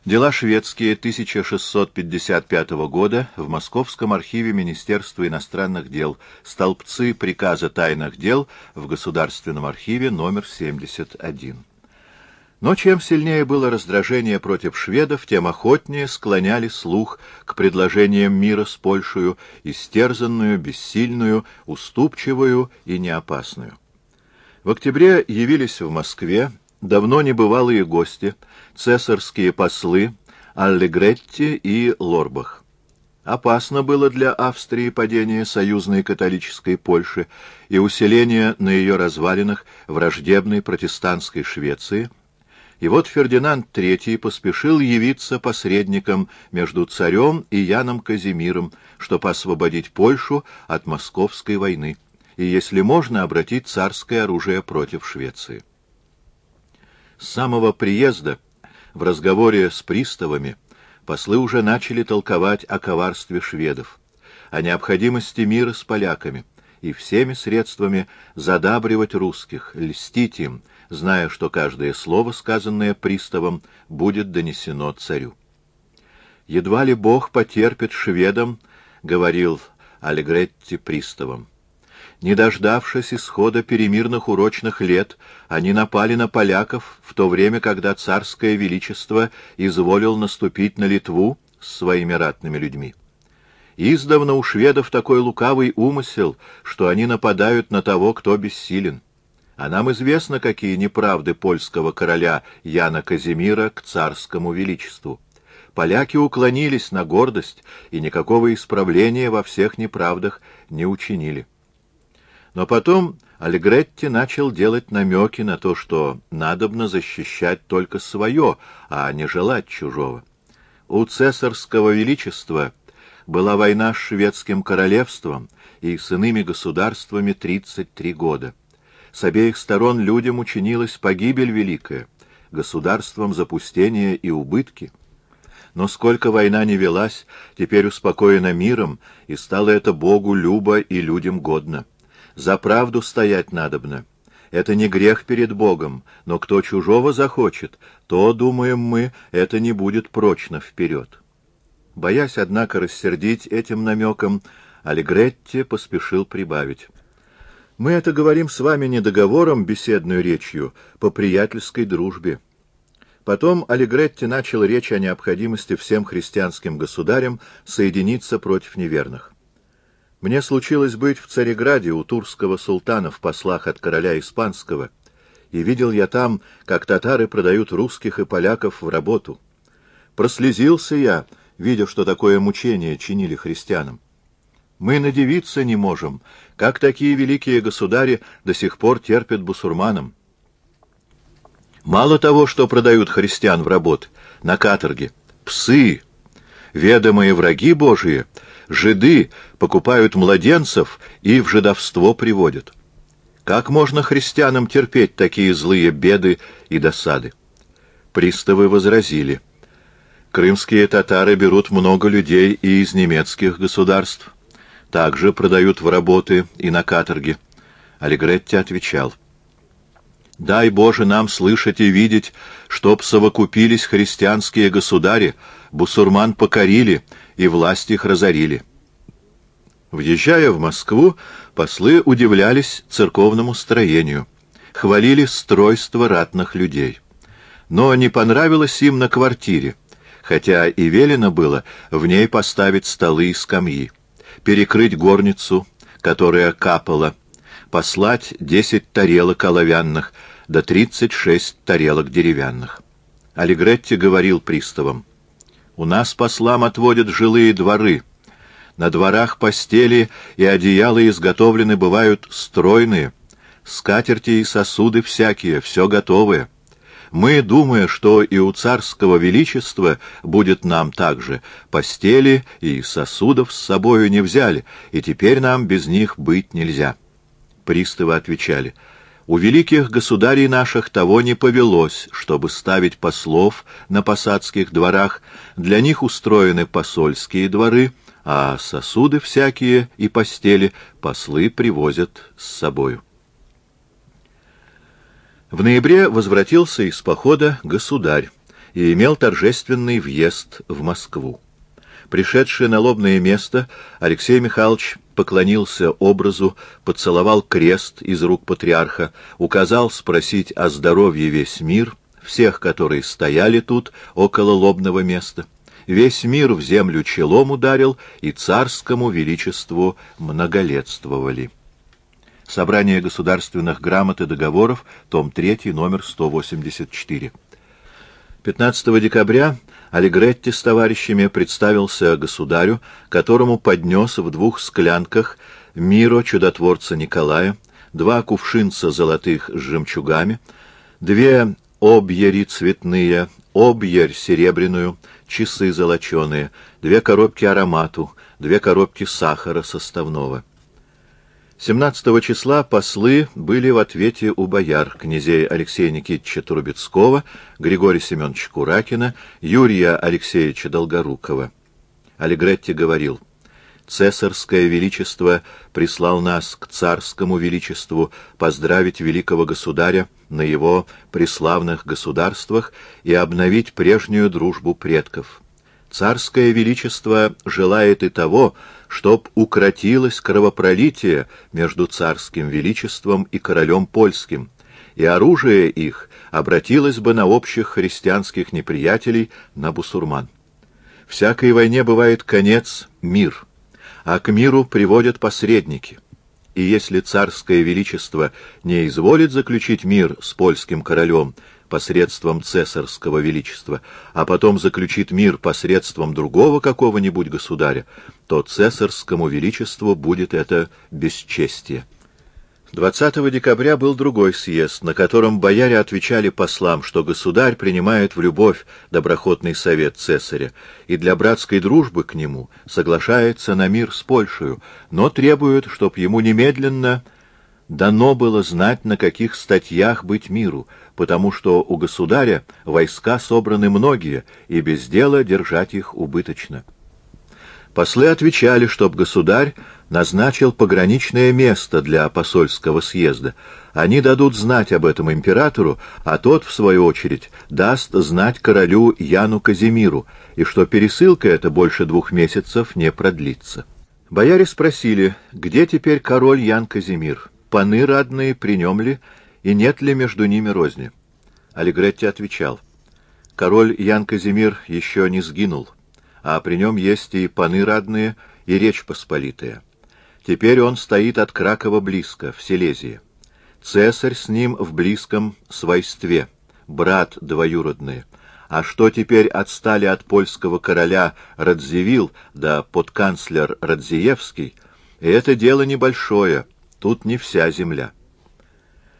Дела шведские 1655 года в Московском архиве Министерства иностранных дел. Столбцы приказа тайных дел в Государственном архиве номер 71. Но чем сильнее было раздражение против шведов, тем охотнее склоняли слух к предложениям мира с Польшею, истерзанную, бессильную, уступчивую и неопасную. В октябре явились в Москве давно небывалые гости, цесарские послы Аллегретти и Лорбах. Опасно было для Австрии падение союзной католической Польши и усиление на ее развалинах враждебной протестантской Швеции. И вот Фердинанд III поспешил явиться посредником между царем и Яном Казимиром, чтобы освободить Польшу от московской войны и, если можно, обратить царское оружие против Швеции. С самого приезда в разговоре с приставами послы уже начали толковать о коварстве шведов, о необходимости мира с поляками и всеми средствами задабривать русских, льстить им, зная, что каждое слово, сказанное приставом, будет донесено царю. «Едва ли Бог потерпит шведам, — говорил Аллегретти приставам. Не дождавшись исхода перемирных урочных лет, они напали на поляков в то время, когда царское величество изволил наступить на Литву с своими ратными людьми. Издавна у шведов такой лукавый умысел, что они нападают на того, кто бессилен. А нам известно, какие неправды польского короля Яна Казимира к царскому величеству. Поляки уклонились на гордость и никакого исправления во всех неправдах не учинили. Но потом Аллегретти начал делать намеки на то, что надобно защищать только свое, а не желать чужого. У цесарского величества была война с шведским королевством и с иными государствами 33 года. С обеих сторон людям учинилась погибель великая, государством запустение и убытки. Но сколько война не велась, теперь успокоена миром, и стало это Богу любо и людям годно. За правду стоять надобно. Это не грех перед Богом, но кто чужого захочет, то, думаем мы, это не будет прочно вперед. Боясь, однако, рассердить этим намеком, Аллегретти поспешил прибавить: «Мы это говорим с вами не договором, беседной речью, по приятельской дружбе». Потом Аллегретти начал речь о необходимости всем христианским государям соединиться против неверных. Мне случилось быть в Цареграде у турского султана в послах от короля испанского, и видел я там, как татары продают русских и поляков в работу. Прослезился я, видя, что такое мучение чинили христианам. Мы надивиться не можем, как такие великие государи до сих пор терпят бусурманам. Мало того, что продают христиан в работы, на каторге, псы, ведомые враги Божии, жиды покупают младенцев и в жидовство приводят. Как можно христианам терпеть такие злые беды и досады? Приставы возразили: крымские татары берут много людей и из немецких государств, также продают в работы и на каторге. Аллегретти отвечал: дай Боже нам слышать и видеть, чтоб совокупились христианские государи, бусурман покорили и власть их разорили. Въезжая в Москву, послы удивлялись церковному строению, хвалили стройство ратных людей. Но не понравилось им на квартире, хотя и велено было в ней поставить столы и скамьи, перекрыть горницу, которая капала, послать 10 тарелок оловянных, да 36 тарелок деревянных. Аллегретти говорил приставам: у нас послам отводят жилые дворы. На дворах постели и одеяла изготовлены бывают стройные, скатерти и сосуды всякие, все готовое. Мы, думая, что и у царского величества будет нам так же, постели и сосудов с собою не взяли, и теперь нам без них быть нельзя. Приставы отвечали: у великих государей наших того не повелось, чтобы ставить послов на посадских дворах, для них устроены посольские дворы, а сосуды всякие и постели послы привозят с собою. В ноябре возвратился из похода государь и имел торжественный въезд в Москву. Пришедший на лобное место, Алексей Михайлович поклонился образу, поцеловал крест из рук патриарха, указал спросить о здоровье весь мир, всех, которые стояли тут, около лобного места. Весь мир в землю челом ударил, и царскому величеству многолетствовали. Собрание государственных грамот и договоров, том 3, номер 184. 15 декабря Аллегретти с товарищами представился государю, которому поднес в 2 склянках миро чудотворца Николая, 2 кувшинца золотых с жемчугами, 2 объери цветные, объерь серебряную, часы золоченые, 2 коробки аромату, 2 коробки сахара составного. 17 числа послы были в ответе у бояр, князей Алексея Никитича Трубецкого, Григория Семеновича Куракина, Юрия Алексеевича Долгорукова. Аллегретти говорил: «Цесарское величество прислал нас к царскому величеству поздравить великого государя на его преславных государствах и обновить прежнюю дружбу предков. Царское величество желает и того, чтоб укротилось кровопролитие между царским величеством и королем польским, и оружие их обратилось бы на общих христианских неприятелей, на бусурман. Всякой войне бывает конец — мир, а к миру приводят посредники. И если царское величество не изволит заключить мир с польским королем посредством цесарского величества, а потом заключит мир посредством другого какого-нибудь государя, то цесарскому величеству будет это бесчестие». 20 декабря был другой съезд, на котором бояре отвечали послам, что государь принимает в любовь доброхотный совет цесаря и для братской дружбы к нему соглашается на мир с Польшею, но требует, чтоб ему немедленно дано было знать, на каких статьях быть миру, потому что у государя войска собраны многие, и без дела держать их убыточно. Послы отвечали, чтоб государь назначил пограничное место для посольского съезда. Они дадут знать об этом императору, а тот, в свою очередь, даст знать королю Яну Казимиру, и что пересылка эта больше 2 месяцев не продлится. Бояре спросили, где теперь король Ян Казимир, паны радные при нем ли, и нет ли между ними розни. Аллегретти отвечал: король Ян Казимир еще не сгинул, а при нем есть и паны радные, и Речь Посполитая. Теперь он стоит от Кракова близко, в Силезии. Цесарь с ним в близком свойстве, брат двоюродный. А что теперь отстали от польского короля Радзивилл да подканцлер Радзиевский, это дело небольшое, тут не вся земля.